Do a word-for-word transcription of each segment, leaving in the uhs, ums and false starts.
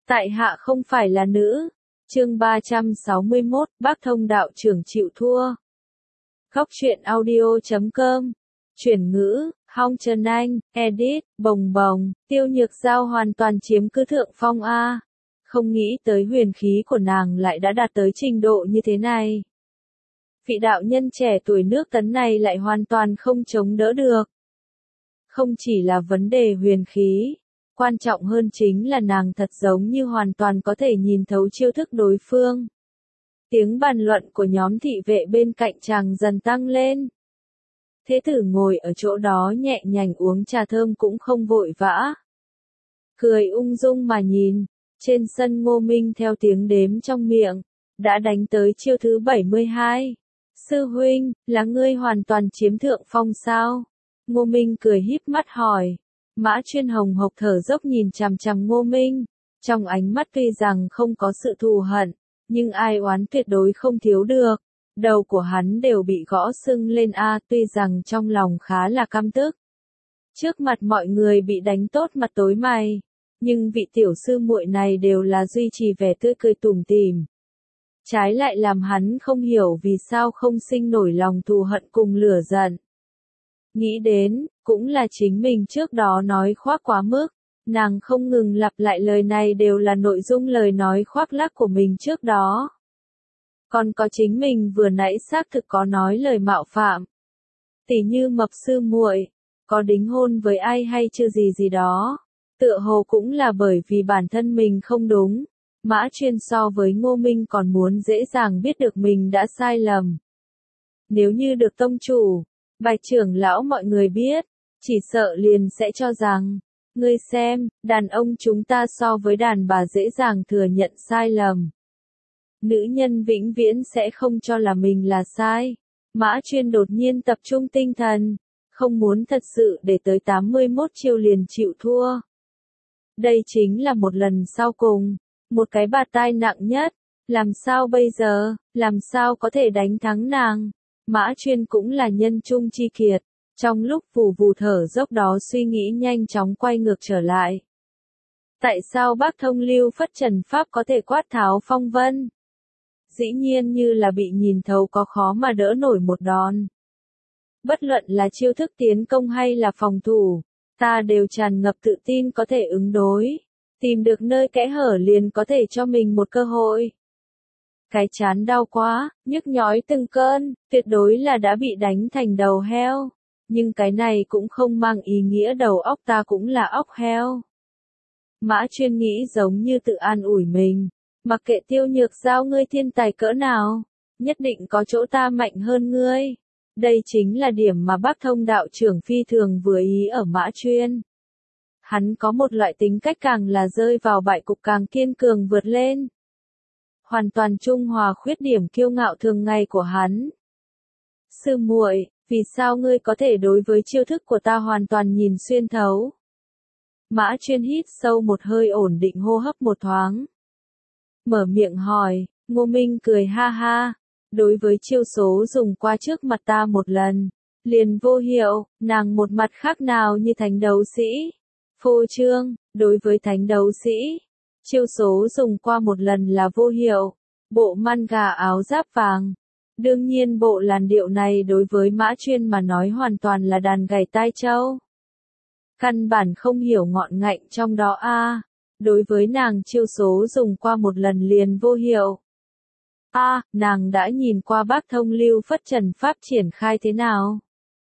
Tại hạ không phải là nữ. Chương ba trăm sáu mươi mốt, Bác Thông đạo trưởng chịu thua. Góc truyện audio chấm com. Chuyển ngữ, Hong Trần Anh, edit, bồng bồng, Tiêu Nhược Giao hoàn toàn chiếm cứ thượng phong a. Không nghĩ tới huyền khí của nàng lại đã đạt tới trình độ như thế này. Vị đạo nhân trẻ tuổi nước Tấn này lại hoàn toàn không chống đỡ được. Không chỉ là vấn đề huyền khí, quan trọng hơn chính là nàng thật giống như hoàn toàn có thể nhìn thấu chiêu thức đối phương. Tiếng bàn luận của nhóm thị vệ bên cạnh chàng dần tăng lên. Thế tử ngồi ở chỗ đó nhẹ nhàng uống trà thơm cũng không vội vã. Cười ung dung mà nhìn, trên sân Ngô Minh theo tiếng đếm trong miệng, đã đánh tới chiêu thứ bảy mươi hai. Sư huynh, là ngươi hoàn toàn chiếm thượng phong sao? Ngô Minh cười híp mắt hỏi. Mã Chuyên hồng hộc thở dốc nhìn chằm chằm Ngô Minh, trong ánh mắt tuy rằng không có sự thù hận, nhưng ai oán tuyệt đối không thiếu được. Đầu của hắn đều bị gõ sưng lên a, tuy rằng trong lòng khá là căm tức. Trước mặt mọi người bị đánh tốt mặt tối mày, nhưng vị tiểu sư muội này đều là duy trì vẻ tươi cười tủm tỉm. Trái lại làm hắn không hiểu vì sao không sinh nổi lòng thù hận cùng lửa giận. Nghĩ đến, cũng là chính mình trước đó nói khoác quá mức, nàng không ngừng lặp lại lời này đều là nội dung lời nói khoác lác của mình trước đó. Còn có chính mình vừa nãy xác thực có nói lời mạo phạm. Tỉ như mập sư muội, có đính hôn với ai hay chưa gì gì đó, tựa hồ cũng là bởi vì bản thân mình không đúng. Mã Chuyên so với Ngô Minh còn muốn dễ dàng biết được mình đã sai lầm. Nếu như được tông chủ, Bạch trưởng lão mọi người biết, chỉ sợ liền sẽ cho rằng, ngươi xem, đàn ông chúng ta so với đàn bà dễ dàng thừa nhận sai lầm. Nữ nhân vĩnh viễn sẽ không cho là mình là sai. Mã Chuyên đột nhiên tập trung tinh thần, không muốn thật sự để tới tám mươi mốt chiêu liền chịu thua. Đây chính là một lần sau cùng, một cái bạt tai nặng nhất, làm sao bây giờ, làm sao có thể đánh thắng nàng. Mã Chuyên cũng là nhân trung chi kiệt, trong lúc vù vù thở dốc đó suy nghĩ nhanh chóng quay ngược trở lại. Tại sao Bác Thông lưu phất trần pháp có thể quát tháo phong vân? Dĩ nhiên như là bị nhìn thấu có khó mà đỡ nổi một đòn. Bất luận là chiêu thức tiến công hay là phòng thủ, ta đều tràn ngập tự tin có thể ứng đối, tìm được nơi kẽ hở liền có thể cho mình một cơ hội. Cái chán đau quá, nhức nhói từng cơn, tuyệt đối là đã bị đánh thành đầu heo. Nhưng cái này cũng không mang ý nghĩa đầu óc ta cũng là óc heo. Mã Chuyên nghĩ giống như tự an ủi mình. Mặc kệ Tiêu Nhược Giao ngươi thiên tài cỡ nào, nhất định có chỗ ta mạnh hơn ngươi. Đây chính là điểm mà Bác Thông đạo trưởng phi thường vừa ý ở Mã Chuyên. Hắn có một loại tính cách càng là rơi vào bại cục càng kiên cường vượt lên. Hoàn toàn trung hòa khuyết điểm kiêu ngạo thường ngày của hắn. Sư muội, vì sao ngươi có thể đối với chiêu thức của ta hoàn toàn nhìn xuyên thấu? Mã Chuyên hít sâu một hơi ổn định hô hấp một thoáng. Mở miệng hỏi, Ngô Minh cười ha ha. Đối với chiêu số dùng qua trước mặt ta một lần, liền vô hiệu, nàng một mặt khác nào như thánh đấu sĩ. Phô trương, đối với thánh đấu sĩ, chiêu số dùng qua một lần là vô hiệu. Bộ manga áo giáp vàng. Đương nhiên bộ làn điệu này đối với Mã Chuyên mà nói hoàn toàn là đàn gảy tai trâu. Căn bản không hiểu ngọn ngạnh trong đó a. Đối với nàng chiêu số dùng qua một lần liền vô hiệu. A, à, nàng đã nhìn qua Bác Thông lưu phất trần pháp triển khai thế nào?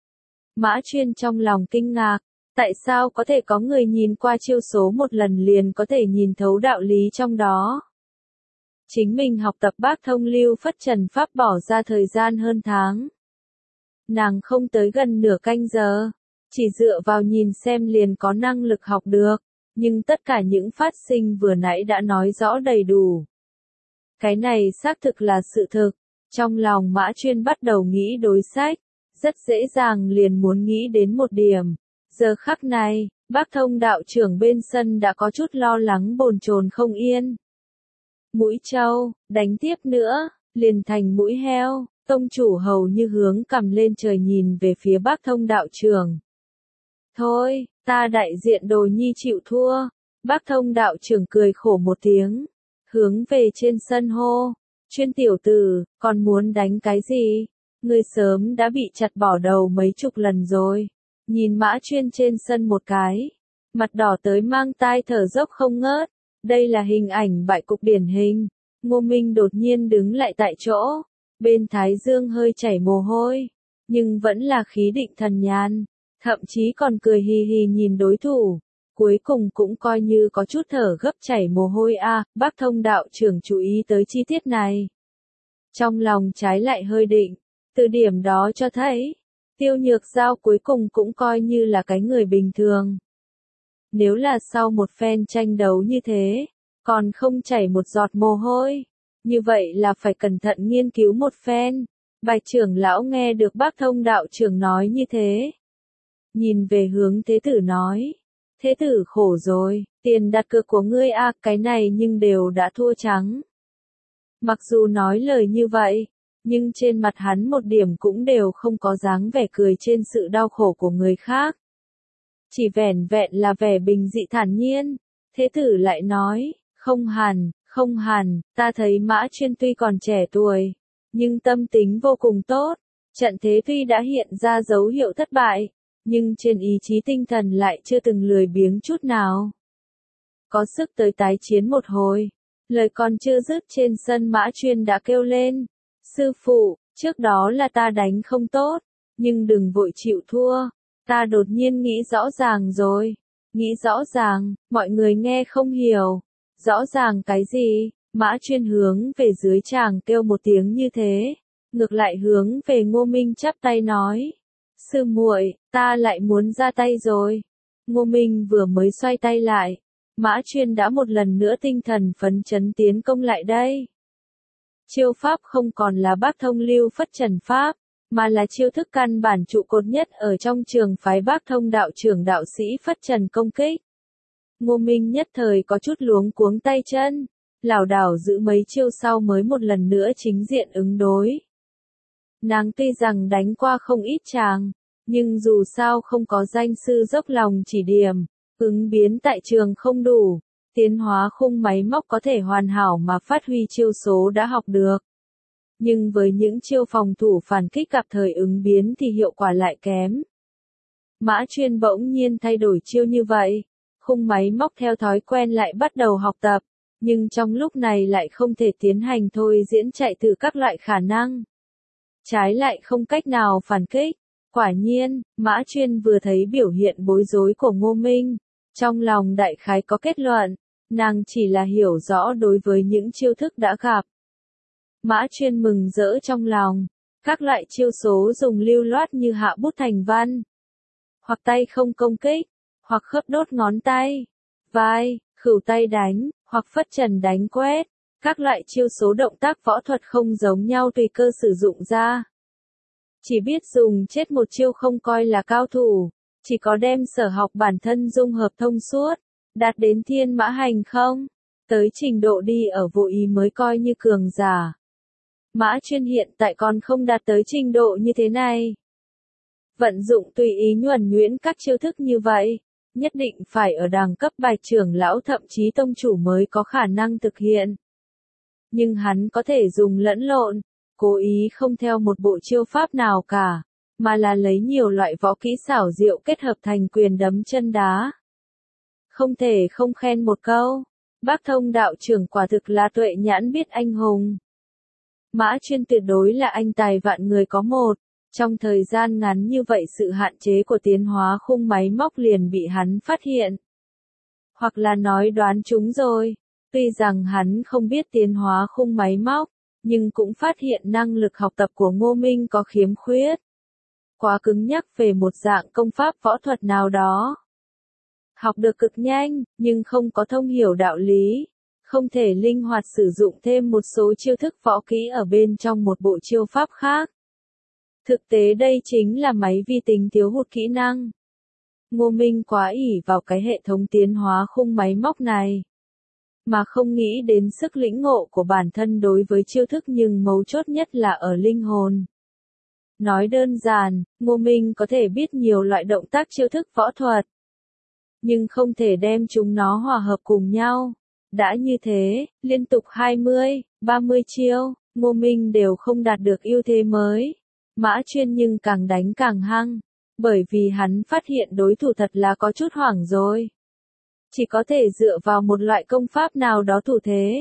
Mã Chuyên trong lòng kinh ngạc, tại sao có thể có người nhìn qua chiêu số một lần liền có thể nhìn thấu đạo lý trong đó? Chính mình học tập Bác Thông lưu phất trần pháp bỏ ra thời gian hơn tháng. Nàng không tới gần nửa canh giờ, chỉ dựa vào nhìn xem liền có năng lực học được, nhưng tất cả những phát sinh vừa nãy đã nói rõ đầy đủ. Cái này xác thực là sự thực, trong lòng Mã Chuyên bắt đầu nghĩ đối sách, rất dễ dàng liền muốn nghĩ đến một điểm. Giờ khắc này, Bác Thông đạo trưởng bên sân đã có chút lo lắng bồn chồn không yên. Mũi trâu, đánh tiếp nữa, liền thành mũi heo, tông chủ hầu như hướng cằm lên trời nhìn về phía Bác Thông đạo trưởng. Thôi, ta đại diện Đồ Nhi chịu thua. Bác Thông đạo trưởng cười khổ một tiếng, hướng về trên sân hô, Chuyên tiểu tử, còn muốn đánh cái gì? Ngươi sớm đã bị chặt bỏ đầu mấy chục lần rồi. Nhìn Mã Chuyên trên sân một cái, mặt đỏ tới mang tai thở dốc không ngớt, đây là hình ảnh bại cục điển hình. Ngô Minh đột nhiên đứng lại tại chỗ, bên thái dương hơi chảy mồ hôi, nhưng vẫn là khí định thần nhàn, thậm chí còn cười hì hì nhìn đối thủ. Cuối cùng cũng coi như có chút thở gấp chảy mồ hôi a. À, Bác Thông đạo trưởng chú ý tới chi tiết này. Trong lòng trái lại hơi định, từ điểm đó cho thấy, Tiêu Nhược Giao cuối cùng cũng coi như là cái người bình thường. Nếu là sau một phen tranh đấu như thế, còn không chảy một giọt mồ hôi, như vậy là phải cẩn thận nghiên cứu một phen. Bạch trưởng lão nghe được Bác Thông đạo trưởng nói như thế, nhìn về hướng Thế tử nói. Thế tử khổ rồi, tiền đặt cược của ngươi a, à, cái này nhưng đều đã thua trắng. Mặc dù nói lời như vậy, nhưng trên mặt hắn một điểm cũng đều không có dáng vẻ cười trên sự đau khổ của người khác. Chỉ vẻn vẹn là vẻ bình dị thản nhiên. Thế tử lại nói, không hẳn, không hẳn, ta thấy Mã Chuyên tuy còn trẻ tuổi, nhưng tâm tính vô cùng tốt. Trận thế tuy đã hiện ra dấu hiệu thất bại, nhưng trên ý chí tinh thần lại chưa từng lười biếng chút nào. Có sức tới tái chiến một hồi. Lời còn chưa dứt trên sân Mã Chuyên đã kêu lên. Sư phụ, trước đó là ta đánh không tốt, nhưng đừng vội chịu thua. Ta đột nhiên nghĩ rõ ràng rồi. Nghĩ rõ ràng, mọi người nghe không hiểu. Rõ ràng cái gì? Mã Chuyên hướng về dưới tràng kêu một tiếng như thế. Ngược lại hướng về Ngô Minh chắp tay nói. Sư muội, ta lại muốn ra tay rồi. Ngô Minh vừa mới xoay tay lại, Mã Chuyên đã một lần nữa tinh thần phấn chấn tiến công lại đây. Chiêu pháp không còn là Bác Thông lưu phất trần pháp, mà là chiêu thức căn bản trụ cột nhất ở trong trường phái Bác Thông đạo trưởng đạo sĩ phất trần công kích. Ngô Minh nhất thời có chút luống cuống tay chân, lảo đảo giữ mấy chiêu sau mới một lần nữa chính diện ứng đối. Nàng tuy rằng đánh qua không ít chàng, nhưng dù sao không có danh sư dốc lòng chỉ điểm, ứng biến tại trường không đủ, tiến hóa khung máy móc có thể hoàn hảo mà phát huy chiêu số đã học được. Nhưng với những chiêu phòng thủ phản kích gặp thời ứng biến thì hiệu quả lại kém. Mã Chuyên bỗng nhiên thay đổi chiêu như vậy, khung máy móc theo thói quen lại bắt đầu học tập, nhưng trong lúc này lại không thể tiến hành thôi diễn chạy thử các loại khả năng. Trái lại không cách nào phản kích. Quả nhiên, Mã Chuyên vừa thấy biểu hiện bối rối của Ngô Minh, trong lòng đại khái có kết luận, nàng chỉ là hiểu rõ đối với những chiêu thức đã gặp. Mã Chuyên mừng rỡ trong lòng, các loại chiêu số dùng lưu loát như hạ bút thành văn, hoặc tay không công kích, hoặc khớp đốt ngón tay, vai, khửu tay đánh, hoặc phất trần đánh quét. Các loại chiêu số động tác võ thuật không giống nhau tùy cơ sử dụng ra. Chỉ biết dùng chết một chiêu không coi là cao thủ, chỉ có đem sở học bản thân dung hợp thông suốt, đạt đến thiên mã hành không, tới trình độ đi ở vô ý mới coi như cường giả. Mã Chuyên hiện tại còn không đạt tới trình độ như thế này. Vận dụng tùy ý nhuần nhuyễn các chiêu thức như vậy, nhất định phải ở đẳng cấp Bạch trưởng lão thậm chí tông chủ mới có khả năng thực hiện. Nhưng hắn có thể dùng lẫn lộn, cố ý không theo một bộ chiêu pháp nào cả, mà là lấy nhiều loại võ kỹ xảo diệu kết hợp thành quyền đấm chân đá. Không thể không khen một câu, Bác Thông đạo trưởng quả thực là tuệ nhãn biết anh hùng. Mã Chuyên tuyệt đối là anh tài vạn người có một, trong thời gian ngắn như vậy sự hạn chế của tiến hóa khung máy móc liền bị hắn phát hiện. Hoặc là nói đoán chúng rồi. Tuy rằng hắn không biết tiến hóa khung máy móc, nhưng cũng phát hiện năng lực học tập của Ngô Minh có khiếm khuyết. Quá cứng nhắc về một dạng công pháp võ thuật nào đó. Học được cực nhanh, nhưng không có thông hiểu đạo lý. Không thể linh hoạt sử dụng thêm một số chiêu thức võ kỹ ở bên trong một bộ chiêu pháp khác. Thực tế đây chính là máy vi tính thiếu hụt kỹ năng. Ngô Minh quá ỷ vào cái hệ thống tiến hóa khung máy móc này, mà không nghĩ đến sức lĩnh ngộ của bản thân đối với chiêu thức, nhưng mấu chốt nhất là ở linh hồn. Nói đơn giản, Ngô Minh có thể biết nhiều loại động tác chiêu thức võ thuật, nhưng không thể đem chúng nó hòa hợp cùng nhau. Đã như thế, liên tục hai mươi, ba mươi chiêu, Ngô Minh đều không đạt được ưu thế mới. Mã Chuyên nhưng càng đánh càng hăng, bởi vì hắn phát hiện đối thủ thật là có chút hoảng rồi. Chỉ có thể dựa vào một loại công pháp nào đó thủ thế.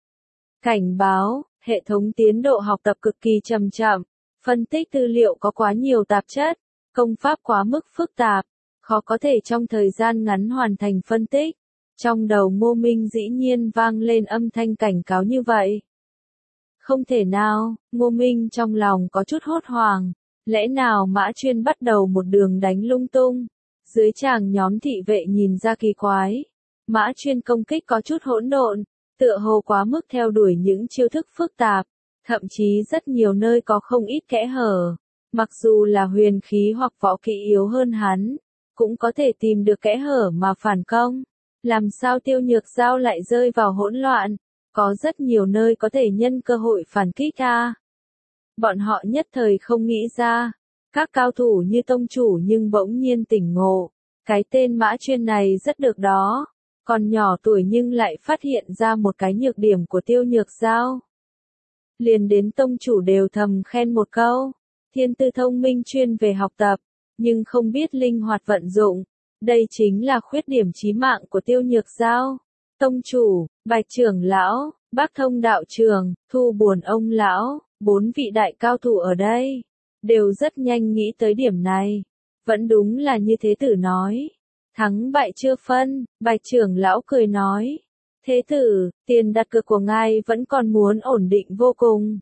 Cảnh báo, hệ thống tiến độ học tập cực kỳ chậm chậm, phân tích tư liệu có quá nhiều tạp chất, công pháp quá mức phức tạp, khó có thể trong thời gian ngắn hoàn thành phân tích. Trong đầu Ngô Minh dĩ nhiên vang lên âm thanh cảnh cáo như vậy. Không thể nào, Ngô Minh trong lòng có chút hốt hoảng, lẽ nào Mã Chuyên bắt đầu một đường đánh lung tung. Dưới tràng nhóm thị vệ nhìn ra kỳ quái, Mã Chuyên công kích có chút hỗn độn, tựa hồ quá mức theo đuổi những chiêu thức phức tạp, thậm chí rất nhiều nơi có không ít kẽ hở. Mặc dù là huyền khí hoặc võ kỹ yếu hơn hắn, cũng có thể tìm được kẽ hở mà phản công. Làm sao Tiêu Nhược Giao lại rơi vào hỗn loạn? Có rất nhiều nơi có thể nhân cơ hội phản kích a. Bọn họ nhất thời không nghĩ ra. Các cao thủ như tông chủ nhưng bỗng nhiên tỉnh ngộ. Cái tên Mã Chuyên này rất được đó. Còn nhỏ tuổi nhưng lại phát hiện ra một cái nhược điểm của Tiêu Nhược Giao. Liền đến tông chủ đều thầm khen một câu. Thiên tư thông minh chuyên về học tập, nhưng không biết linh hoạt vận dụng. Đây chính là khuyết điểm chí mạng của Tiêu Nhược Giao. Tông chủ, Bạch trưởng lão, Bác Thông đạo trường, Thu Buồn ông lão, bốn vị đại cao thủ ở đây, đều rất nhanh nghĩ tới điểm này. Vẫn đúng là như thế tử nói. Thắng bại chưa phân, Bạch trưởng lão cười nói. Thế tử, tiền đặt cược của ngài vẫn còn muốn ổn định vô cùng.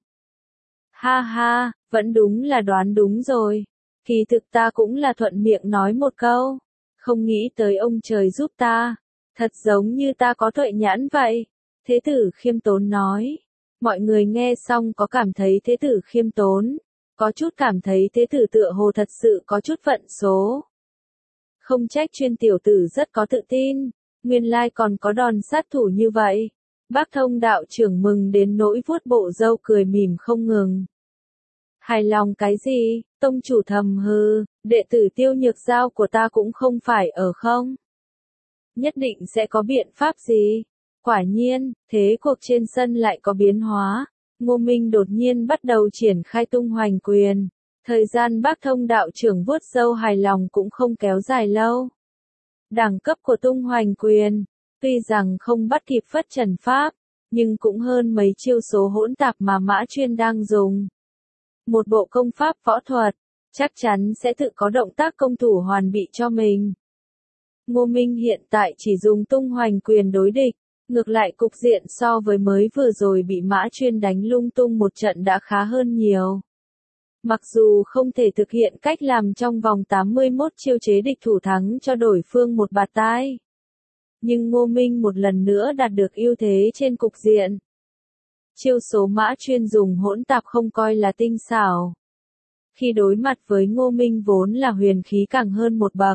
Ha ha, vẫn đúng là đoán đúng rồi. Kỳ thực ta cũng là thuận miệng nói một câu. Không nghĩ tới ông trời giúp ta. Thật giống như ta có tuệ nhãn vậy. Thế tử khiêm tốn nói. Mọi người nghe xong có cảm thấy thế tử khiêm tốn. Có chút cảm thấy thế tử tựa hồ thật sự có chút vận số. Không trách Chuyên tiểu tử rất có tự tin. Nguyên lai còn có đòn sát thủ như vậy. Bác Thông đạo trưởng mừng đến nỗi vuốt bộ râu cười mỉm không ngừng. Hài lòng cái gì? Tông chủ thầm hừ, đệ tử Tiêu Nhược Giao của ta cũng không phải ở không? Nhất định sẽ có biện pháp gì? Quả nhiên, thế cuộc trên sân lại có biến hóa. Ngô Minh đột nhiên bắt đầu triển khai tung hoành quyền. Thời gian Bác Thông đạo trưởng vuốt râu hài lòng cũng không kéo dài lâu. Đẳng cấp của tung hoành quyền, tuy rằng không bắt kịp phất trần pháp, nhưng cũng hơn mấy chiêu số hỗn tạp mà Mã Chuyên đang dùng. Một bộ công pháp võ thuật, chắc chắn sẽ tự có động tác công thủ hoàn bị cho mình. Ngô Minh hiện tại chỉ dùng tung hoành quyền đối địch, ngược lại cục diện so với mới vừa rồi bị Mã Chuyên đánh lung tung một trận đã khá hơn nhiều. Mặc dù không thể thực hiện cách làm trong vòng tám mươi mốt chiêu chế địch thủ thắng cho đối phương một bạt tai, nhưng Ngô Minh một lần nữa đạt được ưu thế trên cục diện. Chiêu số Mã Chuyên dùng hỗn tạp không coi là tinh xảo. Khi đối mặt với Ngô Minh vốn là huyền khí càng hơn một bậc.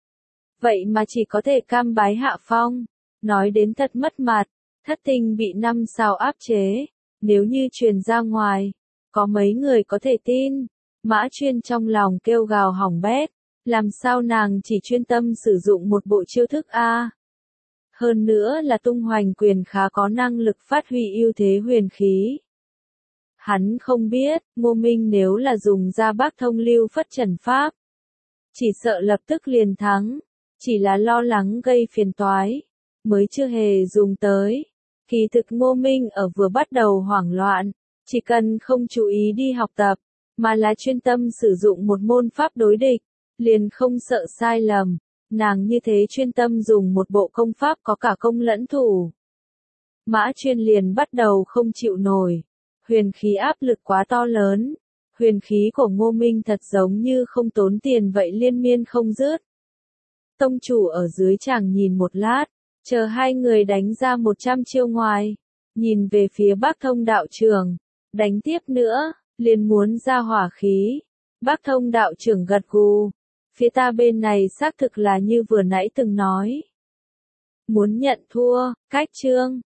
Vậy mà chỉ có thể cam bái hạ phong. Nói đến thật mất mặt, thất tinh bị năm sao áp chế. Nếu như truyền ra ngoài, có mấy người có thể tin. Mã Chuyên trong lòng kêu gào hỏng bét. Làm sao nàng chỉ chuyên tâm sử dụng một bộ chiêu thức A. Hơn nữa là tung hoành quyền khá có năng lực phát huy ưu thế huyền khí. Hắn không biết, Ngô Minh nếu là dùng ra Bác Thông lưu phất trần pháp, chỉ sợ lập tức liền thắng, chỉ là lo lắng gây phiền toái, mới chưa hề dùng tới. Kỳ thực Ngô Minh ở vừa bắt đầu hoảng loạn, chỉ cần không chú ý đi học tập, mà là chuyên tâm sử dụng một môn pháp đối địch, liền không sợ sai lầm. Nàng như thế chuyên tâm dùng một bộ công pháp có cả công lẫn thủ. Mã Chuyên liền bắt đầu không chịu nổi. Huyền khí áp lực quá to lớn. Huyền khí của Ngô Minh thật giống như không tốn tiền vậy liên miên không dứt. Tông chủ ở dưới tràng nhìn một lát, chờ hai người đánh ra một trăm chiêu ngoài. Nhìn về phía Bác Thông đạo trưởng, đánh tiếp nữa, liền muốn ra hỏa khí. Bác Thông đạo trưởng gật gù. Phía ta bên này xác thực là như vừa nãy từng nói. Muốn nhận thua, cách chương.